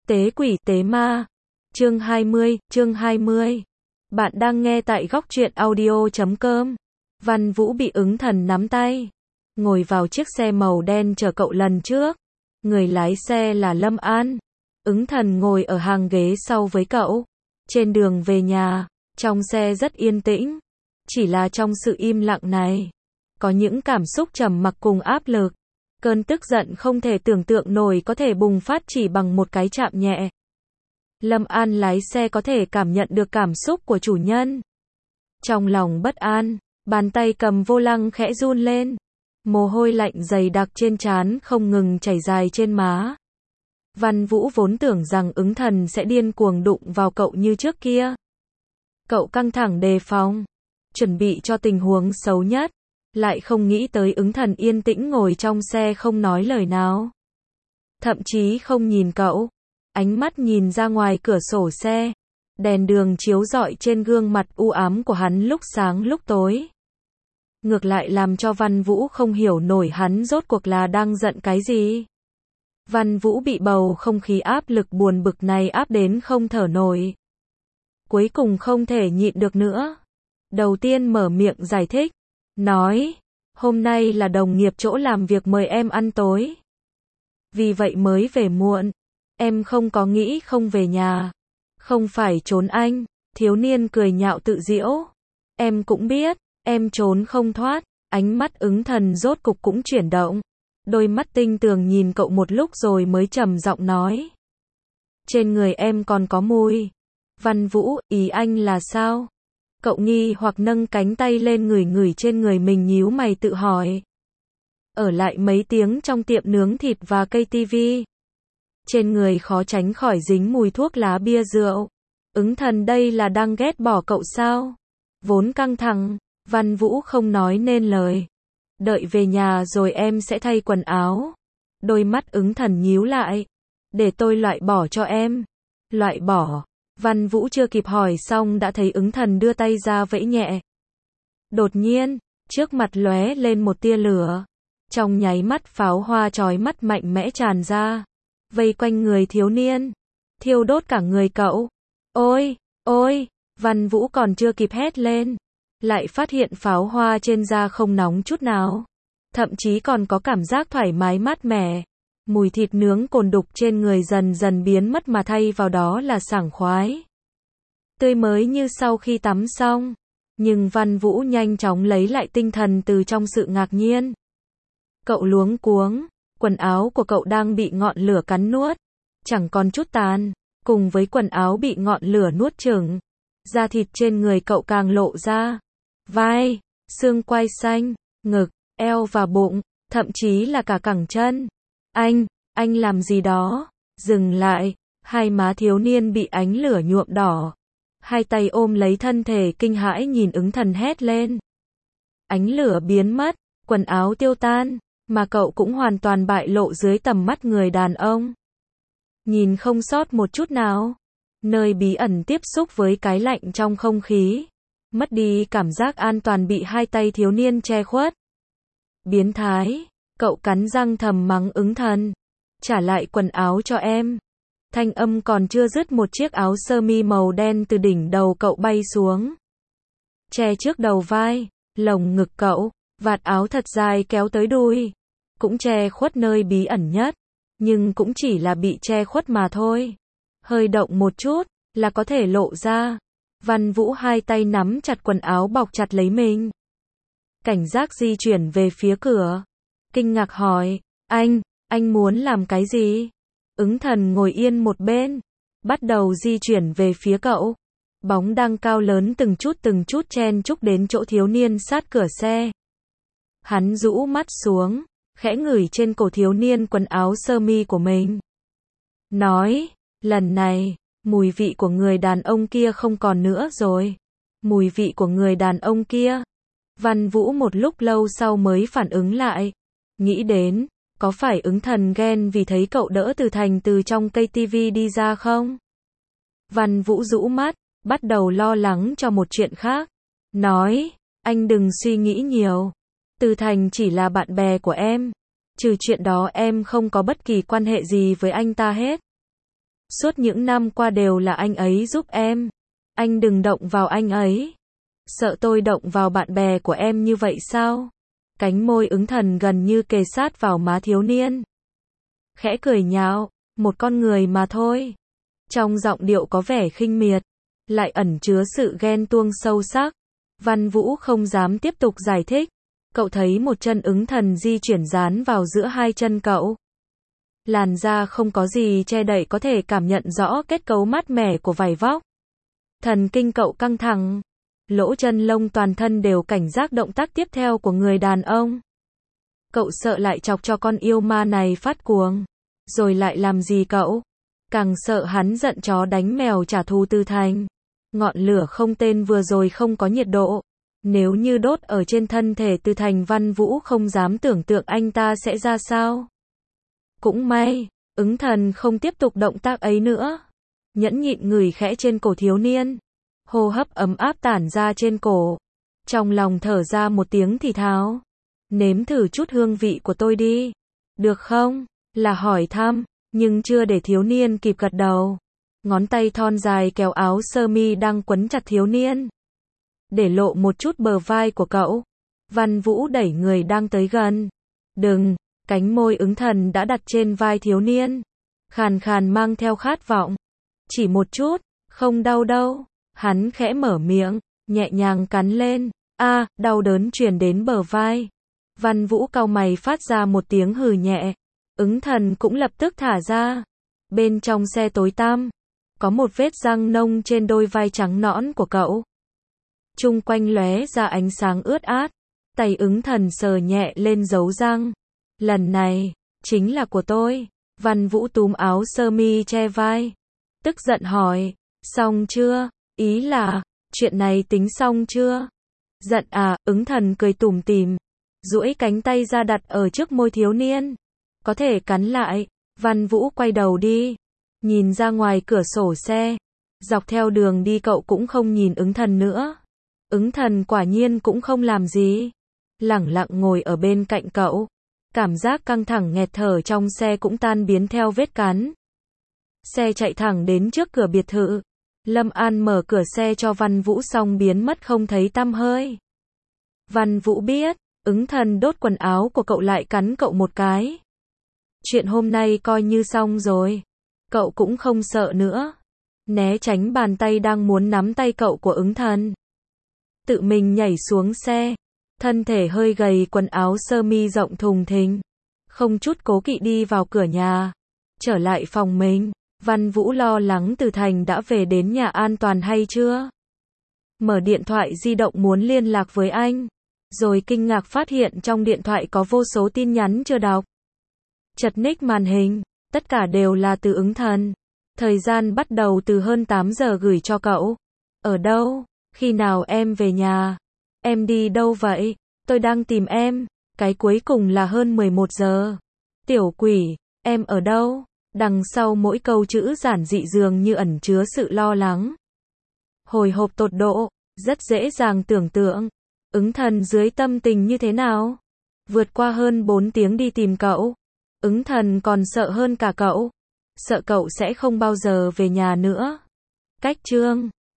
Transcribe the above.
Tế quỷ tế ma. Chương 20. Bạn đang nghe tại góc truyện audio.com. Văn Vũ bị ứng thần nắm tay, ngồi vào chiếc xe màu đen chở cậu lần trước. Người lái xe là Lâm An. Ứng thần ngồi ở hàng ghế sau với cậu. Trên đường về nhà, trong xe rất yên tĩnh. Chỉ là trong sự im lặng này, có những cảm xúc trầm mặc cùng áp lực. Cơn tức giận không thể tưởng tượng nổi có thể bùng phát chỉ bằng một cái chạm nhẹ. Lâm An lái xe có thể cảm nhận được cảm xúc của chủ nhân. Trong lòng bất an, bàn tay cầm vô lăng khẽ run lên. Mồ hôi lạnh dày đặc trên trán không ngừng chảy dài trên má. Văn Vũ vốn tưởng rằng ứng thần sẽ điên cuồng đụng vào cậu như trước kia. Cậu căng thẳng đề phòng, chuẩn bị cho tình huống xấu nhất. Lại không nghĩ tới ứng thần yên tĩnh ngồi trong xe không nói lời nào. Thậm chí không nhìn cậu. Ánh mắt nhìn ra ngoài cửa sổ xe. Đèn đường chiếu rọi trên gương mặt u ám của hắn lúc sáng lúc tối. Ngược lại làm cho Văn Vũ không hiểu nổi hắn rốt cuộc là đang giận cái gì. Văn Vũ bị bầu không khí áp lực buồn bực này áp đến không thở nổi. Cuối cùng không thể nhịn được nữa. Đầu tiên mở miệng giải thích. Nói, hôm nay là đồng nghiệp chỗ làm việc mời em ăn tối. Vì vậy mới về muộn. Em không có nghĩ không về nhà. Không phải trốn anh. Thiếu niên cười nhạo tự giễu. Em cũng biết, em trốn không thoát. Ánh mắt ứng thần rốt cục cũng chuyển động. Đôi mắt tinh tường nhìn cậu một lúc rồi mới trầm giọng nói. Trên người em còn có mùi. Văn Vũ, ý anh là sao? Cậu nghi hoặc nâng cánh tay lên ngửi ngửi trên người mình nhíu mày tự hỏi. Ở lại mấy tiếng trong tiệm nướng thịt và cây tivi. Trên người khó tránh khỏi dính mùi thuốc lá bia rượu. Ứng thần đây là đang ghét bỏ cậu sao? Vốn căng thẳng, Văn Vũ không nói nên lời. Đợi về nhà rồi em sẽ thay quần áo. Đôi mắt ứng thần nhíu lại. Để tôi loại bỏ cho em. Loại bỏ. Văn Vũ chưa kịp hỏi xong đã thấy ứng thần đưa tay ra vẫy nhẹ. Đột nhiên, trước mặt lóe lên một tia lửa. Trong nháy mắt pháo hoa chói mắt mạnh mẽ tràn ra. Vây quanh người thiếu niên. Thiêu đốt cả người cậu. Ôi, ôi, Văn Vũ còn chưa kịp hét lên. Lại phát hiện pháo hoa trên da không nóng chút nào. Thậm chí còn có cảm giác thoải mái mát mẻ. Mùi thịt nướng cồn đục trên người dần dần biến mất mà thay vào đó là sảng khoái. Tươi mới như sau khi tắm xong. Nhưng Văn Vũ nhanh chóng lấy lại tinh thần từ trong sự ngạc nhiên. Cậu luống cuống, quần áo của cậu đang bị ngọn lửa cắn nuốt. Chẳng còn chút tàn, cùng với quần áo bị ngọn lửa nuốt chửng. Da thịt trên người cậu càng lộ ra. Vai, xương quai xanh, ngực, eo và bụng, thậm chí là cả cẳng chân. Anh làm gì đó? Dừng lại. Hai má thiếu niên bị ánh lửa nhuộm đỏ. Hai tay ôm lấy thân thể kinh hãi nhìn ứng thần hét lên. Ánh lửa biến mất, quần áo tiêu tan, mà cậu cũng hoàn toàn bại lộ dưới tầm mắt người đàn ông. Nhìn không sót một chút nào. Nơi bí ẩn tiếp xúc với cái lạnh trong không khí. Mất đi cảm giác an toàn bị hai tay thiếu niên che khuất. Biến thái. Cậu cắn răng thầm mắng ứng thần. Trả lại quần áo cho em. Thanh âm còn chưa dứt một chiếc áo sơ mi màu đen từ đỉnh đầu cậu bay xuống. Che trước đầu vai, lồng ngực cậu, vạt áo thật dài kéo tới đùi. Cũng che khuất nơi bí ẩn nhất. Nhưng cũng chỉ là bị che khuất mà thôi. Hơi động một chút, là có thể lộ ra. Văn Vũ hai tay nắm chặt quần áo bọc chặt lấy mình. Cảnh giác di chuyển về phía cửa. Kinh ngạc hỏi, anh muốn làm cái gì? Ứng thần ngồi yên một bên, bắt đầu di chuyển về phía cậu. Bóng đang cao lớn từng chút chen chúc đến chỗ thiếu niên sát cửa xe. Hắn rũ mắt xuống, khẽ ngửi trên cổ thiếu niên quần áo sơ mi của mình. Nói, lần này, mùi vị của người đàn ông kia không còn nữa rồi. Mùi vị của người đàn ông kia. Văn Vũ một lúc lâu sau mới phản ứng lại. Nghĩ đến, có phải ứng thần ghen vì thấy cậu đỡ Từ Thành từ trong cây tivi đi ra không? Văn Vũ rũ mắt, bắt đầu lo lắng cho một chuyện khác. Nói, anh đừng suy nghĩ nhiều. Từ Thành chỉ là bạn bè của em. Trừ chuyện đó em không có bất kỳ quan hệ gì với anh ta hết. Suốt những năm qua đều là anh ấy giúp em. Anh đừng động vào anh ấy. Sợ tôi động vào bạn bè của em như vậy sao? Cánh môi Ứng Thần gần như kề sát vào má thiếu niên. Khẽ cười nhạo, một con người mà thôi. Trong giọng điệu có vẻ khinh miệt, lại ẩn chứa sự ghen tuông sâu sắc. Văn Vũ không dám tiếp tục giải thích. Cậu thấy một chân Ứng Thần di chuyển dán vào giữa hai chân cậu. Làn da không có gì che đậy có thể cảm nhận rõ kết cấu mát mẻ của vải vóc. Thần kinh cậu căng thẳng. Lỗ chân lông toàn thân đều cảnh giác động tác tiếp theo của người đàn ông. Cậu sợ lại chọc cho con yêu ma này phát cuồng. Rồi lại làm gì cậu? Càng sợ hắn giận chó đánh mèo trả thù Từ Thành. Ngọn lửa không tên vừa rồi không có nhiệt độ. Nếu như đốt ở trên thân thể Từ Thành, Văn Vũ không dám tưởng tượng anh ta sẽ ra sao. Cũng may, Ứng Thần không tiếp tục động tác ấy nữa. Nhẫn nhịn ngửi khẽ trên cổ thiếu niên. Hô hấp ấm áp tản ra trên cổ. Trong lòng thở ra một tiếng thì thào. Nếm thử chút hương vị của tôi đi. Được không? Là hỏi thăm, nhưng chưa để thiếu niên kịp gật đầu. Ngón tay thon dài kéo áo sơ mi đang quấn chặt thiếu niên. Để lộ một chút bờ vai của cậu. Văn Vũ đẩy người đang tới gần. Đừng, cánh môi Ứng Thần đã đặt trên vai thiếu niên. Khàn khàn mang theo khát vọng. Chỉ một chút, không đau đâu. Hắn khẽ mở miệng, nhẹ nhàng cắn lên. Đau đớn truyền đến bờ vai. Văn Vũ cau mày phát ra một tiếng hừ nhẹ. Ứng Thần cũng lập tức thả ra. Bên trong xe tối tăm, có một vết răng nông trên đôi vai trắng nõn của cậu. Chung quanh lóe ra ánh sáng ướt át. Tay Ứng Thần sờ nhẹ lên dấu răng. Lần này, chính là của tôi. Văn Vũ túm áo sơ mi che vai. Tức giận hỏi, xong chưa? Ý là, chuyện này tính xong chưa? Giận à? Ứng Thần cười tủm tỉm, duỗi cánh tay ra đặt ở trước môi thiếu niên. Có thể cắn lại. Văn Vũ quay đầu đi, nhìn ra ngoài cửa sổ xe. Dọc theo đường đi cậu cũng không nhìn Ứng Thần nữa. Ứng Thần quả nhiên cũng không làm gì. Lẳng lặng ngồi ở bên cạnh cậu. Cảm giác căng thẳng nghẹt thở trong xe cũng tan biến theo vết cắn. Xe chạy thẳng đến trước cửa biệt thự. Lâm An mở cửa xe cho Văn Vũ xong biến mất không thấy tăm hơi. Văn Vũ biết, Ứng Thần đốt quần áo của cậu lại cắn cậu một cái. Chuyện hôm nay coi như xong rồi. Cậu cũng không sợ nữa. Né tránh bàn tay đang muốn nắm tay cậu của Ứng Thần. Tự mình nhảy xuống xe. Thân thể hơi gầy, quần áo sơ mi rộng thùng thình. Không chút cố kỵ đi vào cửa nhà. Trở lại phòng mình. Văn Vũ lo lắng Từ Thành đã về đến nhà an toàn hay chưa. Mở điện thoại di động muốn liên lạc với anh. Rồi kinh ngạc phát hiện trong điện thoại có vô số tin nhắn chưa đọc. Chật ních màn hình. Tất cả đều là từ Ứng Thần. Thời gian bắt đầu từ hơn 8 giờ gửi cho cậu. Ở đâu? Khi nào em về nhà? Em đi đâu vậy? Tôi đang tìm em. Cái cuối cùng là hơn 11 giờ. Tiểu quỷ, em ở đâu? Đằng sau mỗi câu chữ giản dị dường như ẩn chứa sự lo lắng. Hồi hộp tột độ, rất dễ dàng tưởng tượng. Ứng Thần dưới tâm tình như thế nào? Vượt qua hơn 4 tiếng đi tìm cậu. Ứng Thần còn sợ hơn cả cậu. Sợ cậu sẽ không bao giờ về nhà nữa. Cách chương